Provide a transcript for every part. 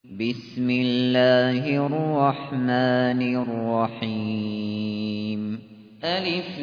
بسم الله الرحمن الرحيم ألف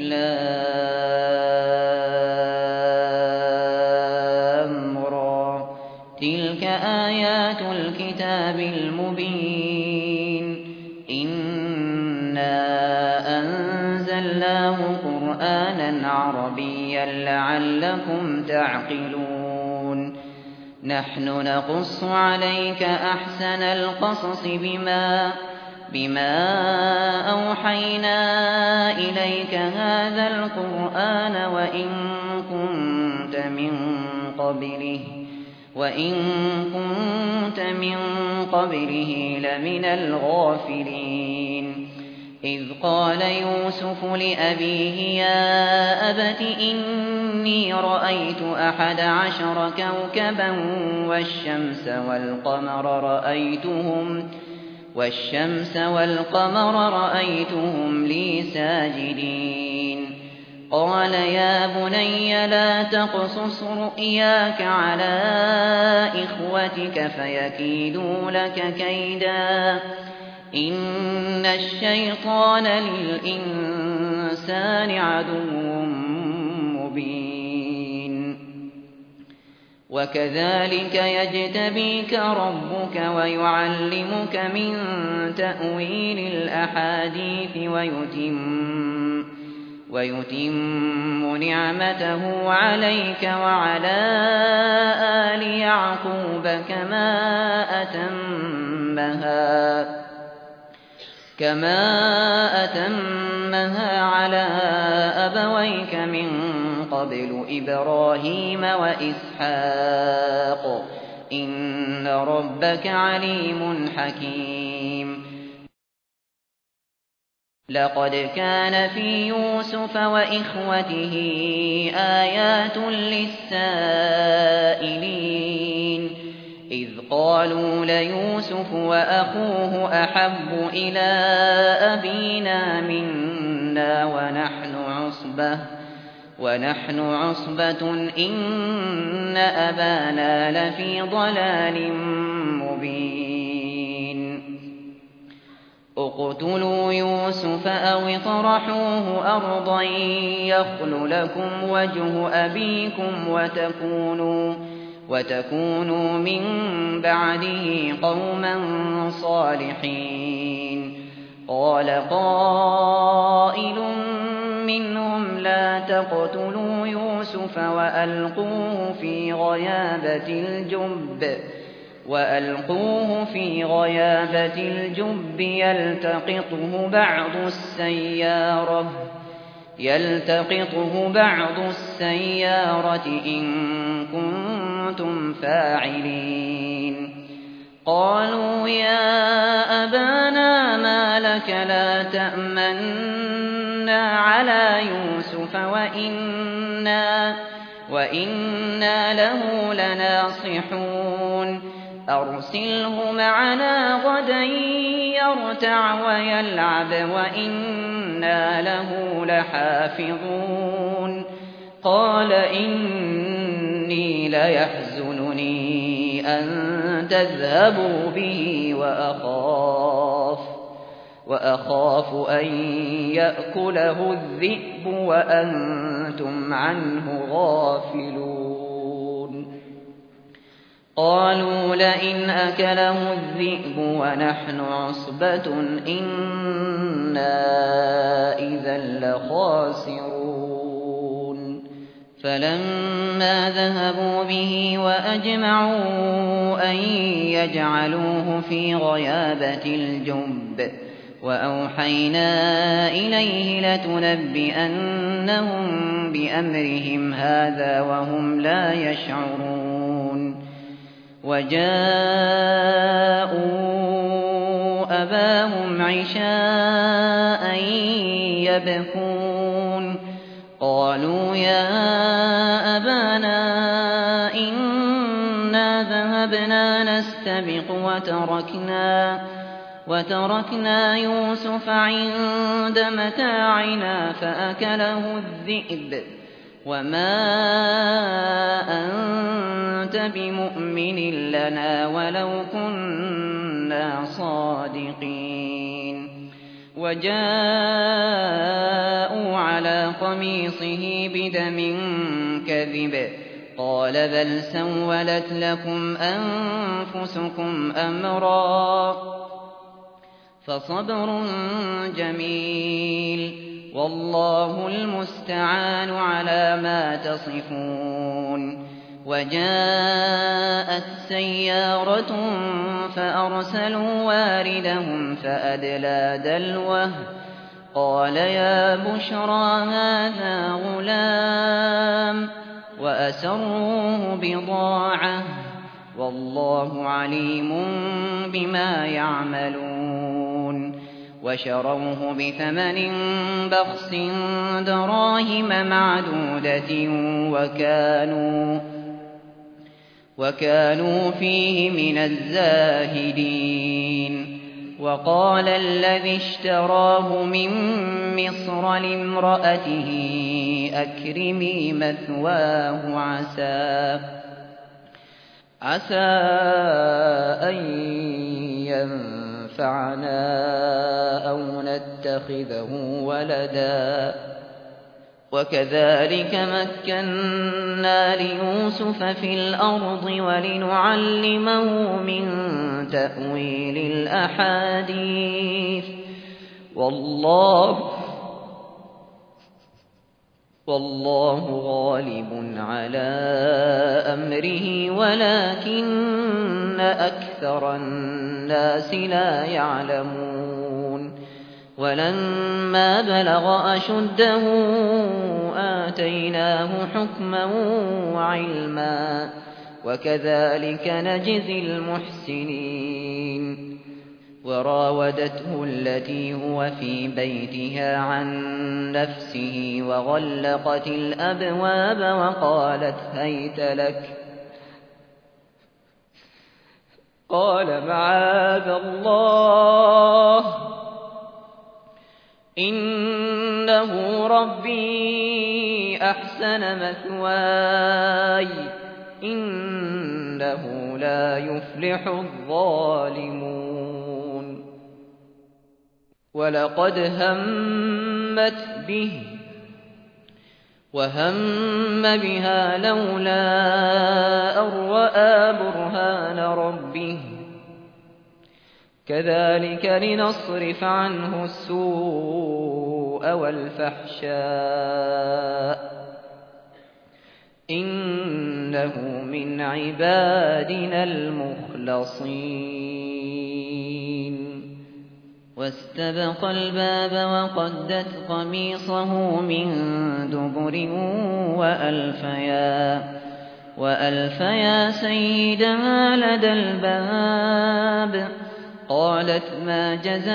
لام را تلك آيات الكتاب المبين إنا أنزلناه قرآنا عربيا لعلكم تعقلون نحن نقص عليك أحسن القصص بما أوحينا إليك هذا القرآن وإن كنت من قبله لمن الغافلين إذ قال يوسف لأبيه يا أبت إني رأيت 11 كوكبا والشمس والقمر رأيتهم لي ساجدين قال يا بني لا تقصص رؤياك على إخوتك فيكيدوا لك كيدا إن الشيطان للإنسان عدو مبين وكذلك يجتبيك ربك ويعلمك من تأويل الأحاديث ويتم نعمته عليك وعلى آل يعقوب كما أتمها على أبويك من قبل إبراهيم وإسحاق إن ربك عليم حكيم لقد كان في يوسف وإخوته آيات للسائلين إذ قالوا ليوسف وأخوه أحب إلى أبينا منا ونحن عصبة إن أبانا لفي ضلال مبين اقتلوا يوسف أو اطرحوه أرضا يخل لكم وجه أبيكم وتكونوا من بعده قوما صالحين قال قائل منهم لا تقتلوا يوسف وألقوه في غيابة الجب يلتقطه بعض السيارة إن كنتم فاعلين قالوا يا أبانا ما لك لا تأمنا على يوسف وإنا له لناصحون أرسله معنا غدا يرتع ويلعب وإنا له لحافظون قال إني ليحزنني أن تذهبوا به وأخاف أن يأكله الذئب وأنتم عنه غافلون قالوا لئن أكله الذئب ونحن عصبة إنا إذا لخاسرون فلما ذهبوا به وأجمعوا أن يجعلوه في غيابة الجب وأوحينا إليه لتنبئنهم بأمرهم هذا وهم لا يشعرون وجاءوا أباهم عشاء يبكون قالوا يا أبانا إنا ذهبنا نستبق وتركنا يوسف عند متاعنا فأكله الذئب وما أنت بمؤمن لنا ولو كنا صادقين وجاءوا على قميصه بدم كذب قال بل سولت لكم أنفسكم أمرا فصبر جميل والله المستعان على ما تصفون وجاءت سيارة فأرسلوا واردهم فأدلى دلوه قال يا بشرى هذا غلام وأسروه بضاعة والله عليم بما يعملون وشروه بثمن بخس دراهم معدودة وكانوا فيه من الزاهدين وقال الذي اشتراه من مصر لامرأته أكرمي مثواه عسى أن ينفعنا أو نتخذه ولدا وكذلك مكنا ليوسف في الأرض ولنعلمه من تأويل الأحاديث والله غالب على أمره ولكن أكثر الناس لا يعلمون ولما بلغ أشده آتيناه حكما وعلما وكذلك نجزي المحسنين وراودته التي هو في بيتها عن نفسه وغلقت الأبواب وقالت هيت لك قال معاذ الله إنه ربي أحسن مثواي إنه لا يفلح الظالمون ولقد همت به وهم بها لولا أن رأى برهان ربه كذلك لنصرف عنه السوء والفحشاء إنه من عبادنا المخلصين واستبق الباب وقدت قميصه من دبر وألفيا سيدها لدى الباب قالت ما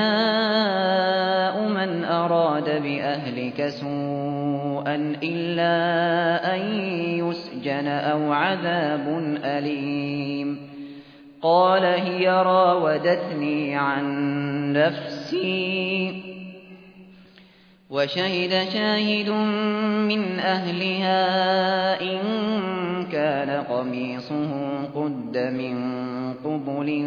جزاء من أراد بأهلك سوءا إلا أن يسجن أو عذاب أليم قال هي راودتني عن نفسي وشهد شاهد من أهلها إن كان قميصه قد من قبل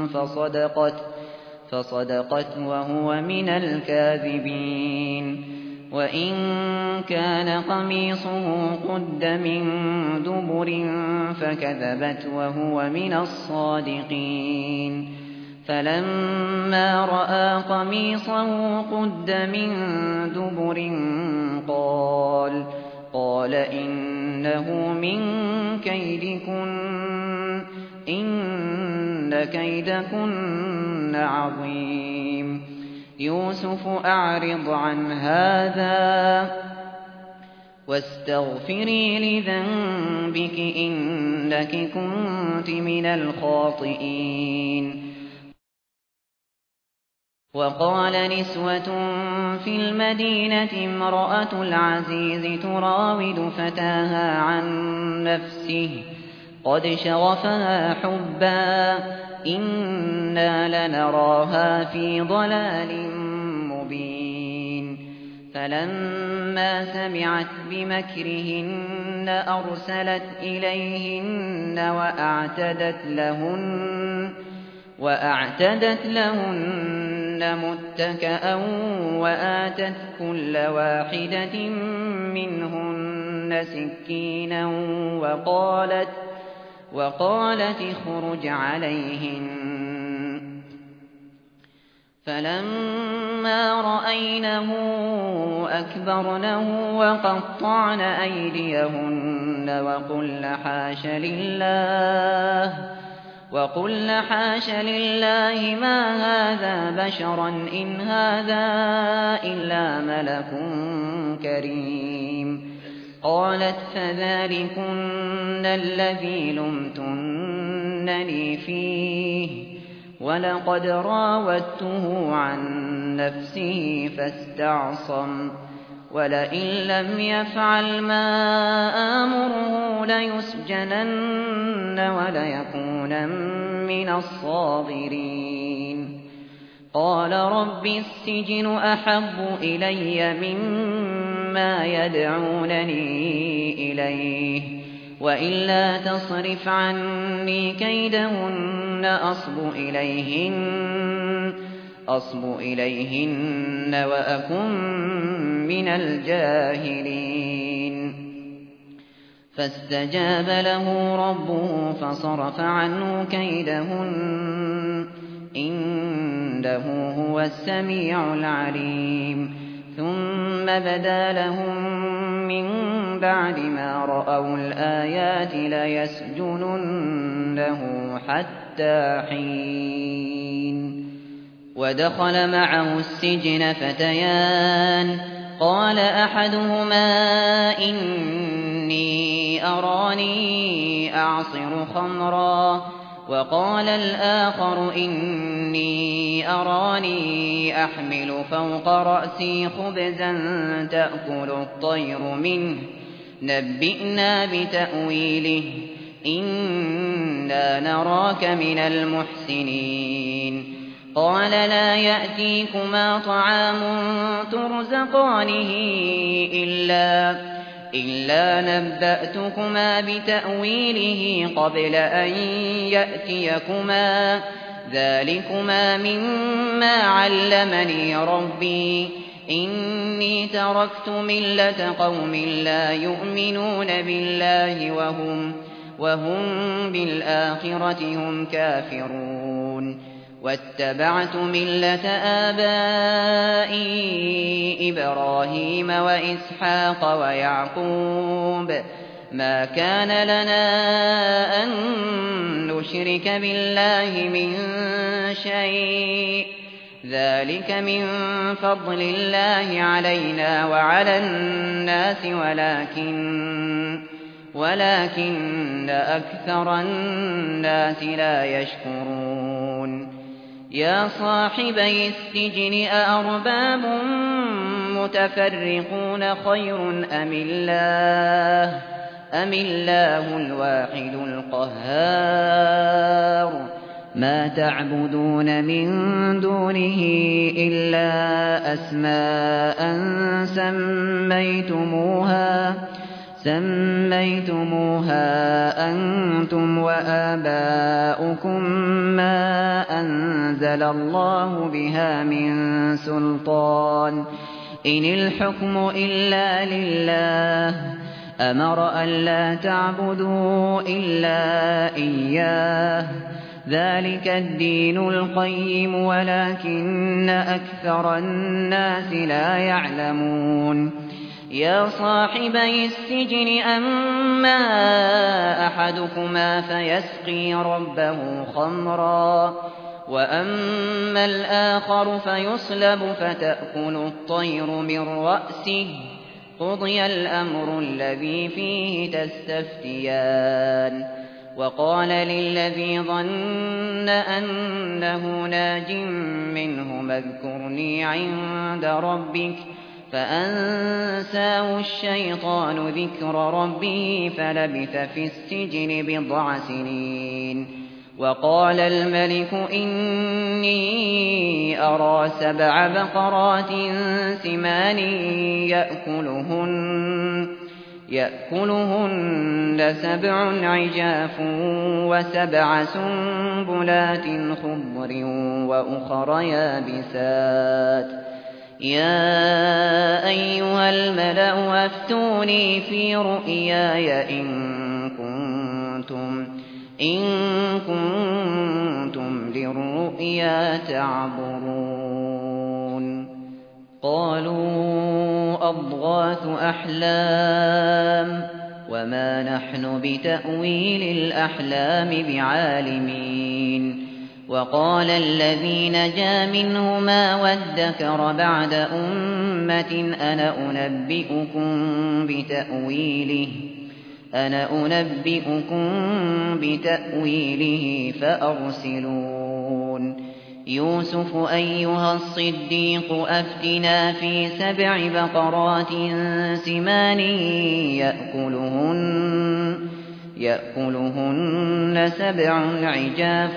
فصدقت وهو من الكاذبين وإن كان قميصه قد من دبر فكذبت وهو من الصادقين فلما رأى قميصه قد من دبر قال إنه من كيدكن إن كيدكن عظيم يوسف أعرض عن هذا واستغفري لذنبك إنك كنت من الخاطئين وقال نسوة في المدينة امرأة العزيز تراود فتاها عن نفسه قد شغفها حبا إنا لنراها في ضلال مبين فلما سمعت بمكرهن أرسلت إليهن وأعتدت لهن متكأ وآتت كل واحدة منهن سكينا وقالت اخرج عليهن. فلما رأينه أكبرنه وقطعن أيديهن وقلن حاش لله ما هذا بشرا إن هذا إلا ملك كريم. قالت فذلكن الذي لمتنني فيه ولقد راودته عن نفسه فاستعصم ولئن لم يفعل ما آمره ليسجنن وليكونن من الصاغرين. قال رب السجن أحب إلي مما يدعونني إليه وإلا تصرف عني كيدهن أصب إليهن وأكن من الجاهلين. فاستجاب له ربه فصرف عنه كيدهن إنه هو السميع العليم. ثم بدا لهم من بعد ما رأوا الآيات ليسجننه حتى حين. ودخل معه السجن فتيان قال أحدهما إني أراني أعصر خمرا وقال الآخر إني أراني أحمل فوق رأسي خبزا تأكل الطير منه نبئنا بتأويله إنا نراك من المحسنين. قال لا يأتيكما طعام ترزقانه إلا نبأتكما بتأويله قبل أن يأتيكما ذلكما مما علمني ربي إني تركت ملة قوم لا يؤمنون بالله وهم بالآخرة هم كافرون. واتبعت ملة آبائي إبراهيم وإسحاق ويعقوب ما كان لنا أن نشرك بالله من شيء ذلك من فضل الله علينا وعلى الناس ولكن أكثر الناس لا يشكرون. يا صاحبي السجن أأرباب متفرقون خير أم الله الواحد القهار. ما تعبدون من دونه إلا أسماء سميتموها أنتم وآباؤكم ما أنزل الله بها من سلطان إن الحكم إلا لله أمر ألا تعبدوا إلا إياه ذلك الدين القيم ولكن أكثر الناس لا يعلمون. يا صاحبي السجن أما أحدكما فيسقي ربه خمرا وأما الآخر فيصلب فتأكل الطير من رأسه قضي الأمر الذي فيه تستفتيان. وقال للذي ظن أنه ناج منه اذكرني عند ربك فأنساه الشيطان ذكر ربه فلبث في السجن بضع سنين وقال الملك إني أرى 7 بقرات سمان يأكلهن 7 عجاف و7 سنبلات خضر وأخر يابسات يا أيها الملأ أفتوني في رؤياي إن كنتم للرؤيا تعبرون. قالوا أضغاث أحلام وما نحن بتأويل الأحلام بعالمين. وقال الذي نجا منهما وادكر بعد أمة أنا أنبئكم بتأويله فأرسلون. يوسف أيها الصديق أفتنا في 7 بقرات سمان يأكلهن 7 عجاف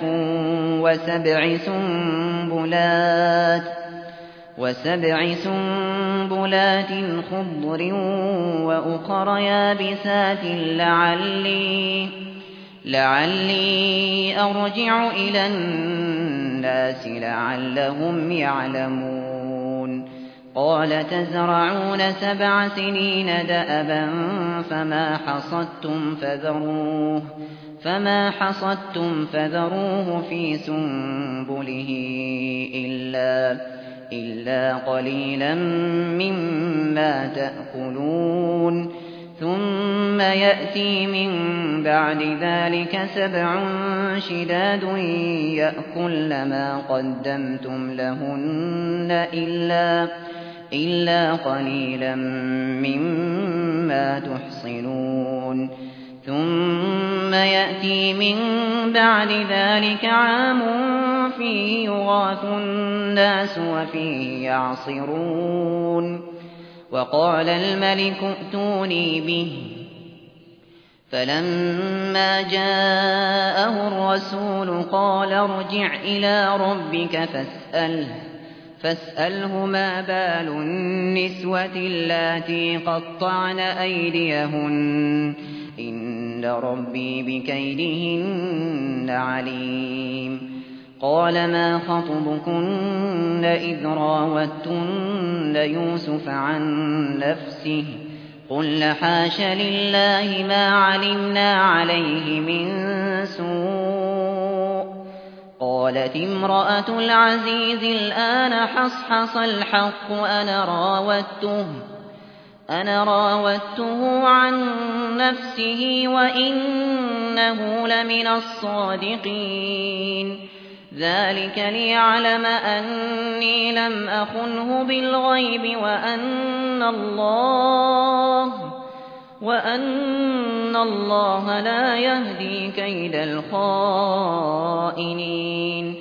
و7 سنبلات خضر وأخر يابسات لعلي أرجع إلى الناس لعلهم يعلمون. قال تزرعون 7 سنين دأبا فما حصدتم فذروه في سنبله إلا قليلا مما تأكلون. ثم يأتي من بعد ذلك 7 شداد يأكلن ما قدمتم لهن إلا قليلا مما تحصنون. ثم يأتي من بعد ذلك عام فيه يغاث الناس وفيه يعصرون. وقال الملك ائتوني به. فلما جاءه الرسول قال ارجع إلى ربك فاسأله ما بال النسوة اللاتي قطعن أيديهن إن ربي بكيدهن عليم. قال ما خطبكن إذ راوتن يوسف عن نفسه قلن حاش لله ما علمنا عليه من سوء. قالت امرأة العزيز الآن حصحص الحق أنا راودته عن نفسه وإنه لمن الصادقين. ذلك ليعلم أني لم أخنه بالغيب وأن الله لا يهدي كيد الخائنين.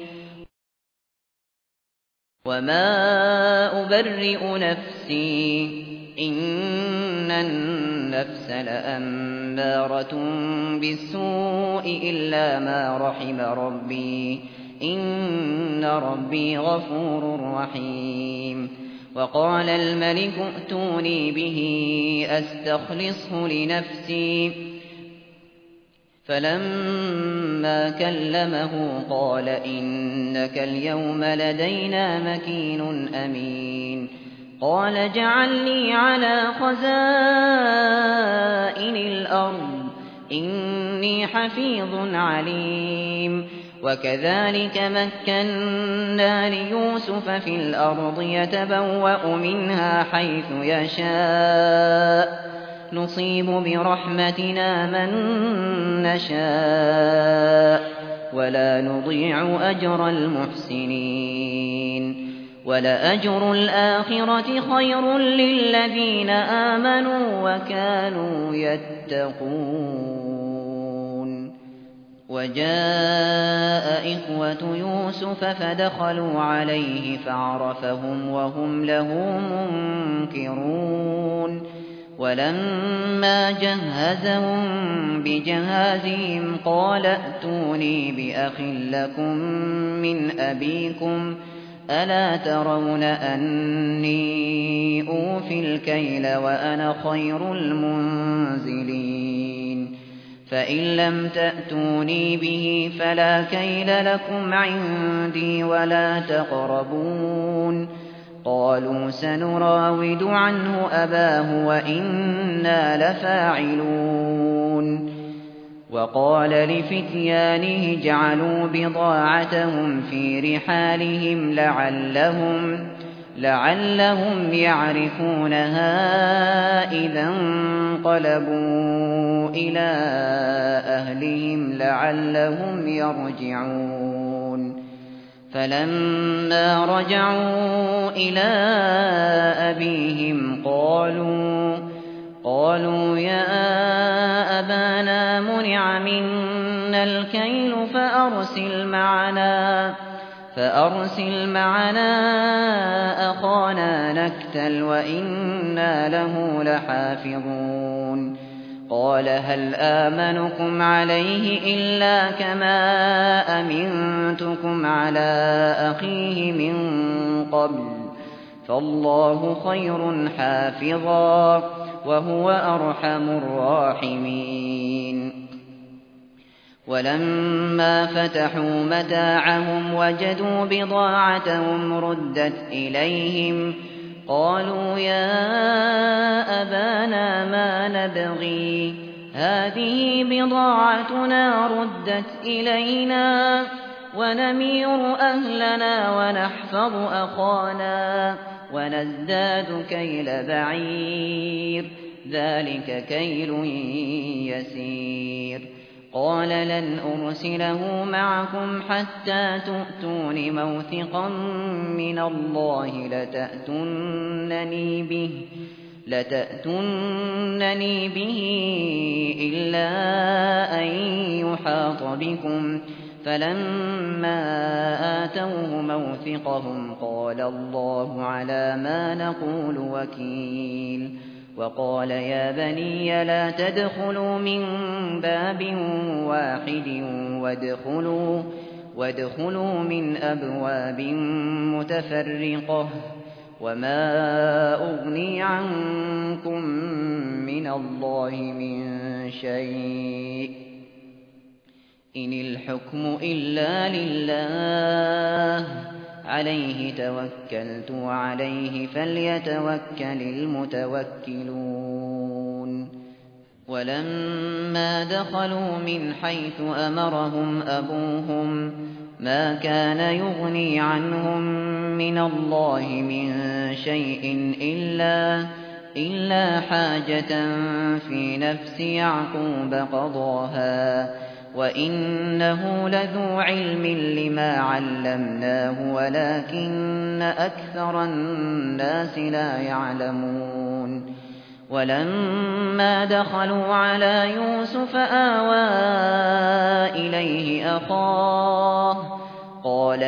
وما أبرئ نفسي إن النفس لأمارة بالسوء إلا ما رحم ربي إن ربي غفور رحيم. وقال الملك ائتوني به أستخلصه لنفسي. فلما كلمه قال إنك اليوم لدينا مكين أمين. قال اجعلني على خزائن الأرض إني حفيظ عليم. وكذلك مكنا ليوسف في الأرض يتبوأ منها حيث يشاء نصيب برحمتنا من نشاء ولا نضيع أجر المحسنين. ولأجر الآخرة خير للذين آمنوا وكانوا يتقون. وجاء إخوة يوسف فدخلوا عليه فعرفهم وهم له منكرون. ولما جهزهم بجهازهم قال ائتوني بأخ لكم من أبيكم ألا ترون أني أوفي الكيل وأنا خير المنزلين فإن لم تأتوني به فلا كيل لكم عندي ولا تقربون قالوا سنراود عنه أباه وإنا لفاعلون وقال لفتيانه اجعلوا بضاعتهم في رحالهم لعلهم يعرفونها إذا انقلبوا إلى أهلهم لعلهم يرجعون فلما رجعوا إلى أبيهم قالوا يا أبانا منع منا الكيل فأرسل معنا أخانا نكتل وإنا له لحافظون قال هل آمنكم عليه إلا كما أمنتكم على أخيه من قبل فالله خير حافظا وهو أرحم الراحمين ولما فتحوا متاعهم وجدوا بضاعتهم ردت إليهم قالوا يا أبانا ما نبغي هذه بضاعتنا ردت إلينا ونمير أهلنا ونحفظ أخانا ونزداد كيل بعير ذلك كيل يسير قال لن أرسله معكم حتى تؤتون موثقا من الله لتأتونني به إلا أن يحاط بكم فلما آتوه موثقهم قال الله على ما نقول وكيل وقال يا بني لا تدخلوا من باب واحد وادخلوا من أبواب متفرقة وما أغني عنكم من الله من شيء إن الحكم إلا لله عليه توكلت وعليه فليتوكل المتوكلون ولما دخلوا من حيث أمرهم أبوهم ما كان يغني عنهم من الله من شيء إلا حاجة في نفس يعقوب قضاها وإنه لذو علم لما علمناه ولكن أكثر الناس لا يعلمون ولما دخلوا على يوسف آوى إليه أخاه قال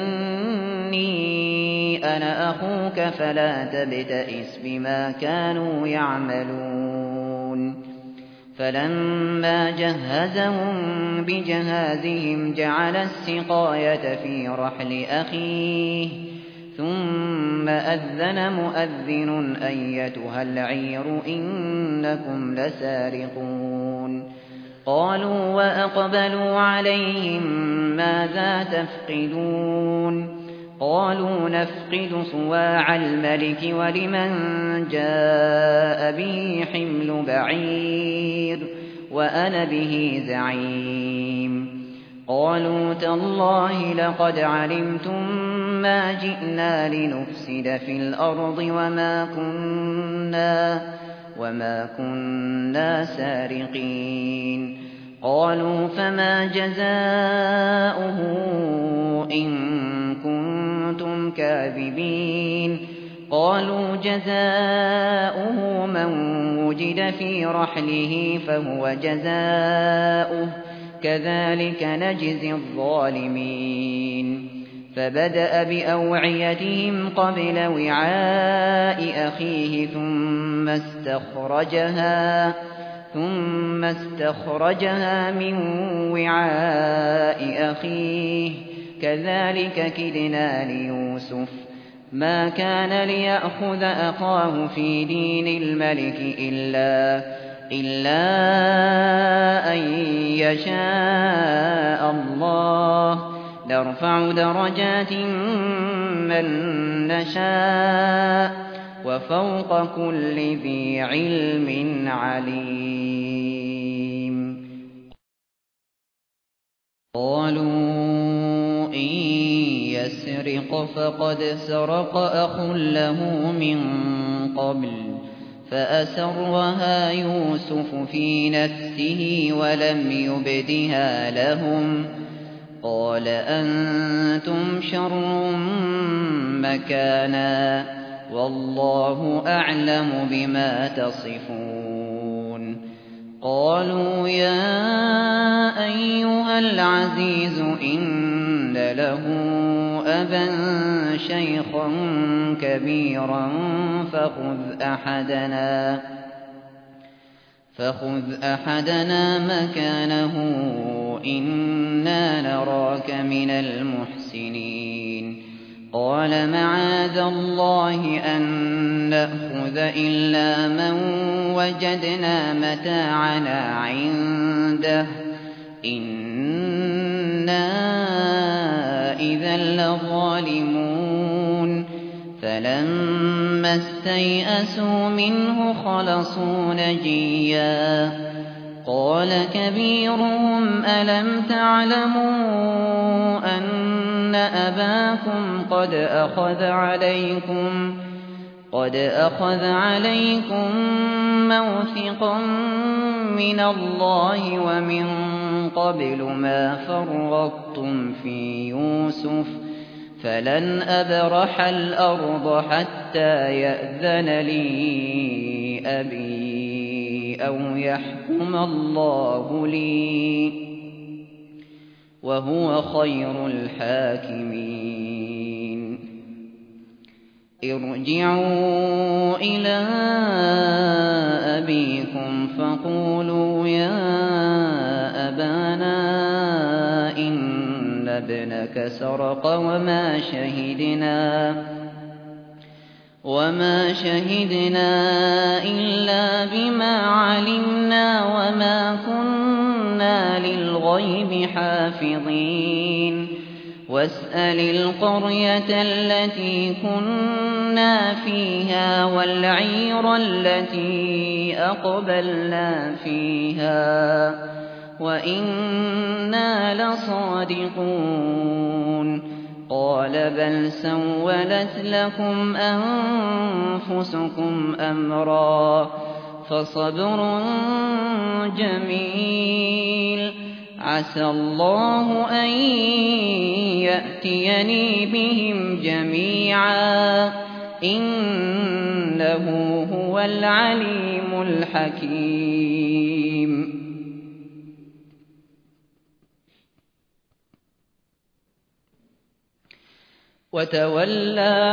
إني أنا أخوك فلا تبتئس بما كانوا يعملون فلما جهزهم بجهازهم جعل السقاية في رحل أخيه ثم أذن مؤذن أيتها العير إنكم لسارقون قالوا وأقبلوا عليهم ماذا تفقدون قالوا نفقد صواع الملك ولمن جاء به حمل بعير وأنا به زعيم قالوا تالله لقد علمتم ما جئنا لنفسد في الأرض وما كنا سارقين قالوا فما جزاؤه إن كنتم كاذبين قالوا جزاؤه من وجد في رحله فهو جزاؤه كذلك نجزي الظالمين فبدأ بأوعيتهم قبل وعاء أخيه ثم استخرجها من وعاء أخيه كذلك كدنا ليوسف ما كان ليأخذ أخاه في دين الملك إلا أن يشاء الله نرفع درجات من نشاء وفوق كل ذي علم عليم. قالوا إن يسرق فقد سرق أخ له من قبل فأسرها يوسف في نفسه ولم يبدها لهم قال أنتم شر مكانا والله أعلم بما تصفون. قالوا يا أيها العزيز إن له أبا شيخا كبيرا فخذ أحدنا مكانه إنا نراك من المحسنين. قال معاذ الله أن نأخذ إلا من وجدنا متاعنا عنده إنا إذا لظالمون. فلما استيئسوا منه خلصوا نجيا قال كبيرهم ألم تعلموا أن أباكم قد أخذ عليكم موثقا من الله ومن قبل ما فرطتم في يوسف فلن أبرح الأرض حتى يأذن لي أبي أو يحكم الله لي وهو خير الحاكمين. ارجعوا إلى أبيكم فقولوا يا أبانا إن ابنك سرق وما شهدنا إلا بما علمنا وما كنا للغيب حافظين. واسأل القرية التي كنا فيها والعير التي أقبلنا فيها وإنا لصادقون. قال بل سولت لكم أنفسكم أمرا فصبر جميل عسى الله أن يأتيني بهم جميعا إنه هو العليم الحكيم. وتولى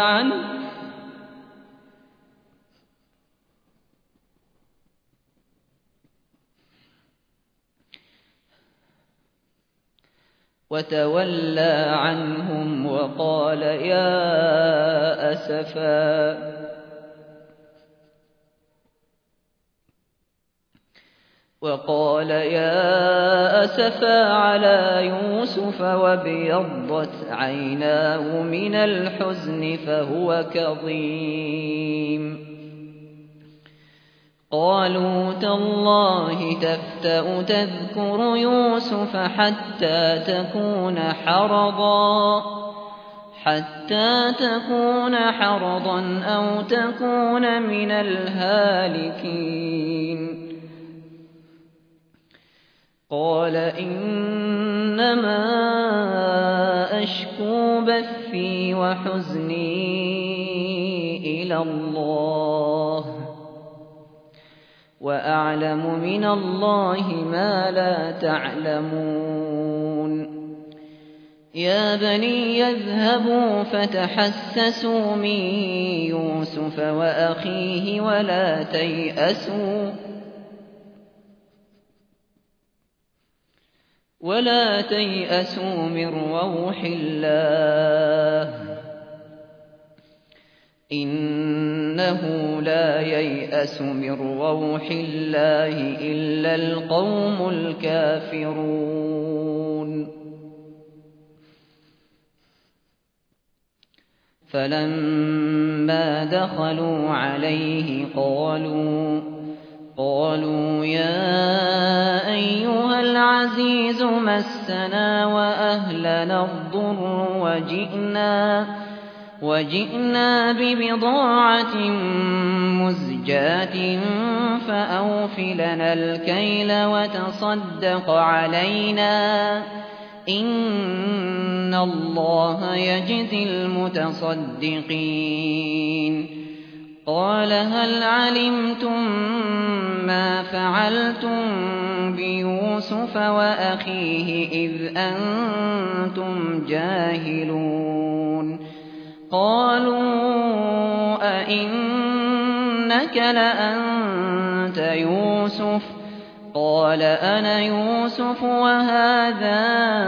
عنهم وقال يا أسفا على يوسف وابيضت عيناه من الحزن فهو كظيم. قالوا تالله تفتأ تذكر يوسف حتى تكون حرضا أو تكون من الهالكين. قال إنما أشكو بثي وحزني إلى الله وأعلم من الله ما لا تعلمون. يا بني يذهبوا فتحسسوا من يوسف وأخيه ولا تيأسوا من روح الله إنه لا ييأس من روح الله إلا القوم الكافرون فلما دخلوا عليه قالوا يا أيها العزيز مسنا وأهلنا الضر وجئنا ببضاعة مزجاة فأوف لنا الكيل وتصدق علينا إن الله يجزي المتصدقين قال هل علمتم ما فعلتم بيوسف وأخيه إذ أنتم جاهلون قالوا أئنك لأنت يوسف قال أنا يوسف وهذا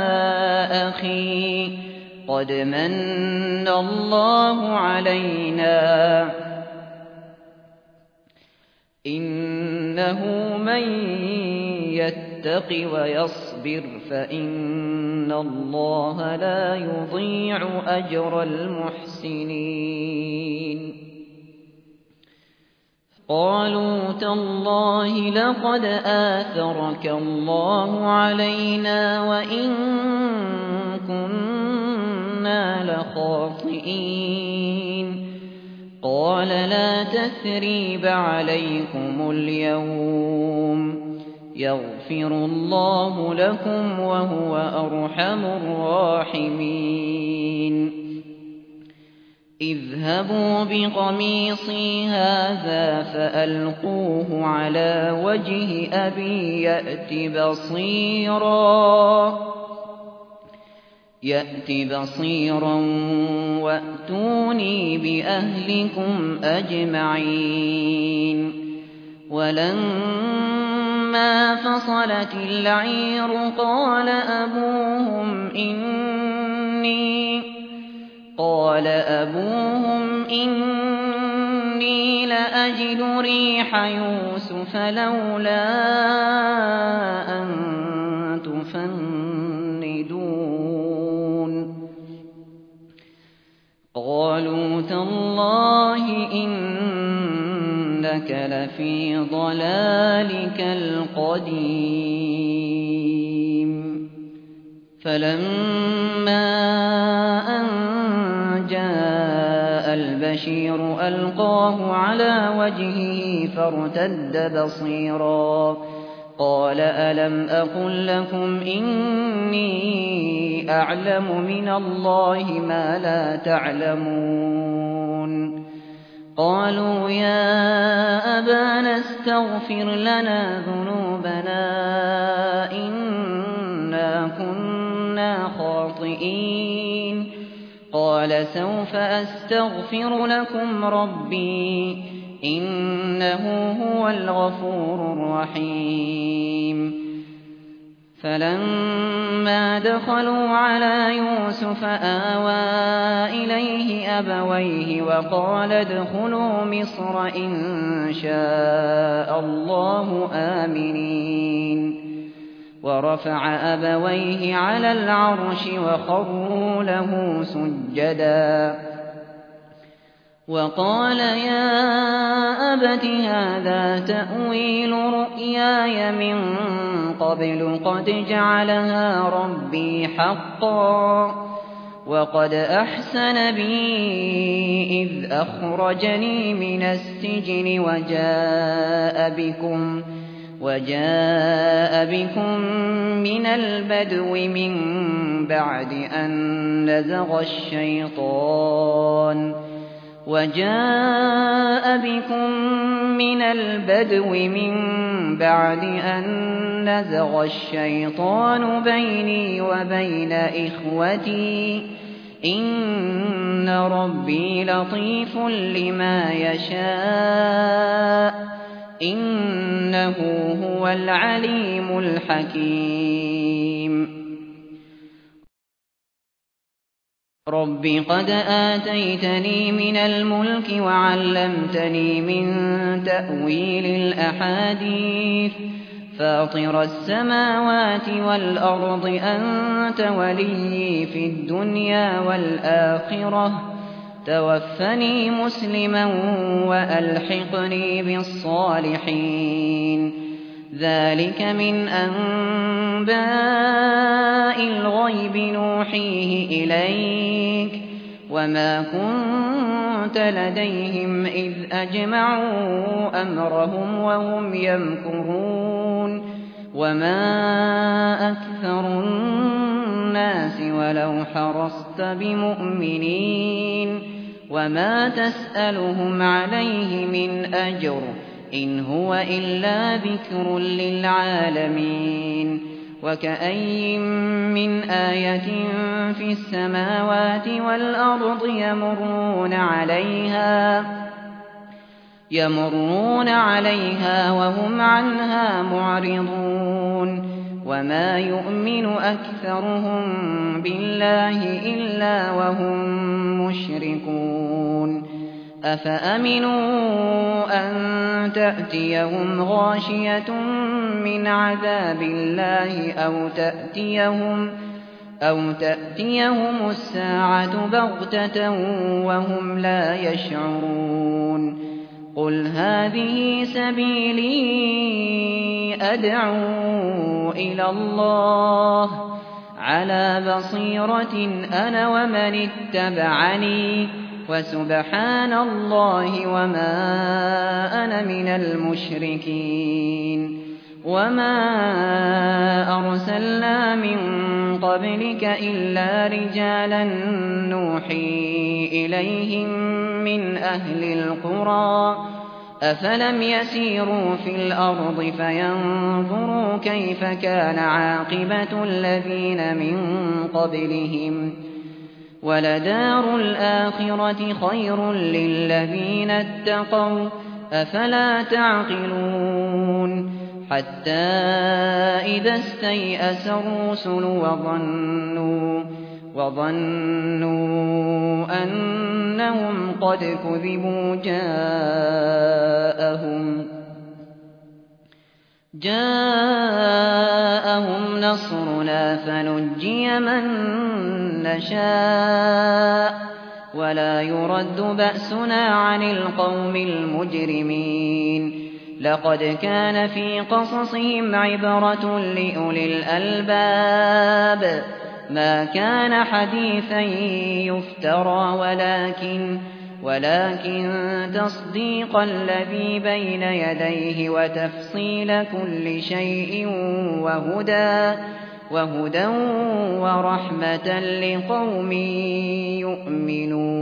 أخي قد من الله علينا إنه من يتق ويصبر فإن الله لا يضيع أجر المحسنين قالوا تالله لقد آثرك الله علينا وإن كنا لخاطئين قال لا تثريب عليكم اليوم يغفر الله لكم وهو أرحم الراحمين اذهبوا بقميصي هذا فألقوه على وجه أبي يأت بصيرا وأتوني بأهلكم أجمعين ولما فصلت العير قال أبوهم إني لأجد ريح يوسف لولا أن تفندون قالوا تالله إنك لفي ضلالك القديم فلما أن جاء البشير ألقاه على وجهه فارتد بصيرا قال ألم أقل لكم إني أعلم من الله ما لا تعلمون قالوا يا أبانا استغفر لنا ذنوبنا إنا كنا خاطئين قال سوف أستغفر لكم ربي إنه هو الغفور الرحيم فلما دخلوا على يوسف آوى إليه أبويه وقال ادخلوا مصر إن شاء الله آمنين ورفع أبويه على العرش وخروا له سجدا وقال يا أبت هذا تأويل رؤياي من قبل قد جعلها ربي حقا وقد أحسن بي إذ أخرجني من السجن وجاء بكم من البدو من بعد أن نزغ الشيطان نزغ الشيطان بيني وبين إخوتي إن ربي لطيف لما يشاء إنه هو العليم الحكيم رب قد آتيتني من الملك وعلمتني من تأويل الأحاديث فاطر السماوات والأرض أنت وليي في الدنيا والآخرة توفني مسلما وألحقني بالصالحين ذلك من أنباء الغيب نوحيه إليك وما كنت لديهم إذ أجمعوا أمرهم وهم يمكرون وما أكثر الناس ولو حرصت بمؤمنين وما تسألهم عليه من أجر إن هو إلا ذكر للعالمين وكأي من آية في السماوات والأرض يمرون عليها وهم عنها معرضون وما يؤمن أكثرهم بالله إلا وهم مشركون أفأمنوا أن تأتيهم غاشية من عذاب الله أو تأتيهم الساعة بغتة وهم لا يشعرون قل هذه سبيلي أدعو إلى الله على بصيرة أنا ومن اتبعني وسبحان الله وما أنا من المشركين وما أرسلنا من قبلك إلا رجالا نوحي إليهم من أهل القرى أفلم يسيروا في الأرض فينظروا كيف كان عاقبة الذين من قبلهم ولدار الآخرة خير للذين اتقوا أفلا تعقلون حتى إذا استيأس الرسل وظنوا أنهم قد كذبوا جاءهم نصرنا فنجي من نشاء ولا يرد بأسنا عن القوم المجرمين لقد كان في قصصهم عبرة لأولي الألباب ما كان حديثا يفترى ولكن تصديق الذي بين يديه وتفصيل كل شيء وهدى ورحمة لقوم يؤمنون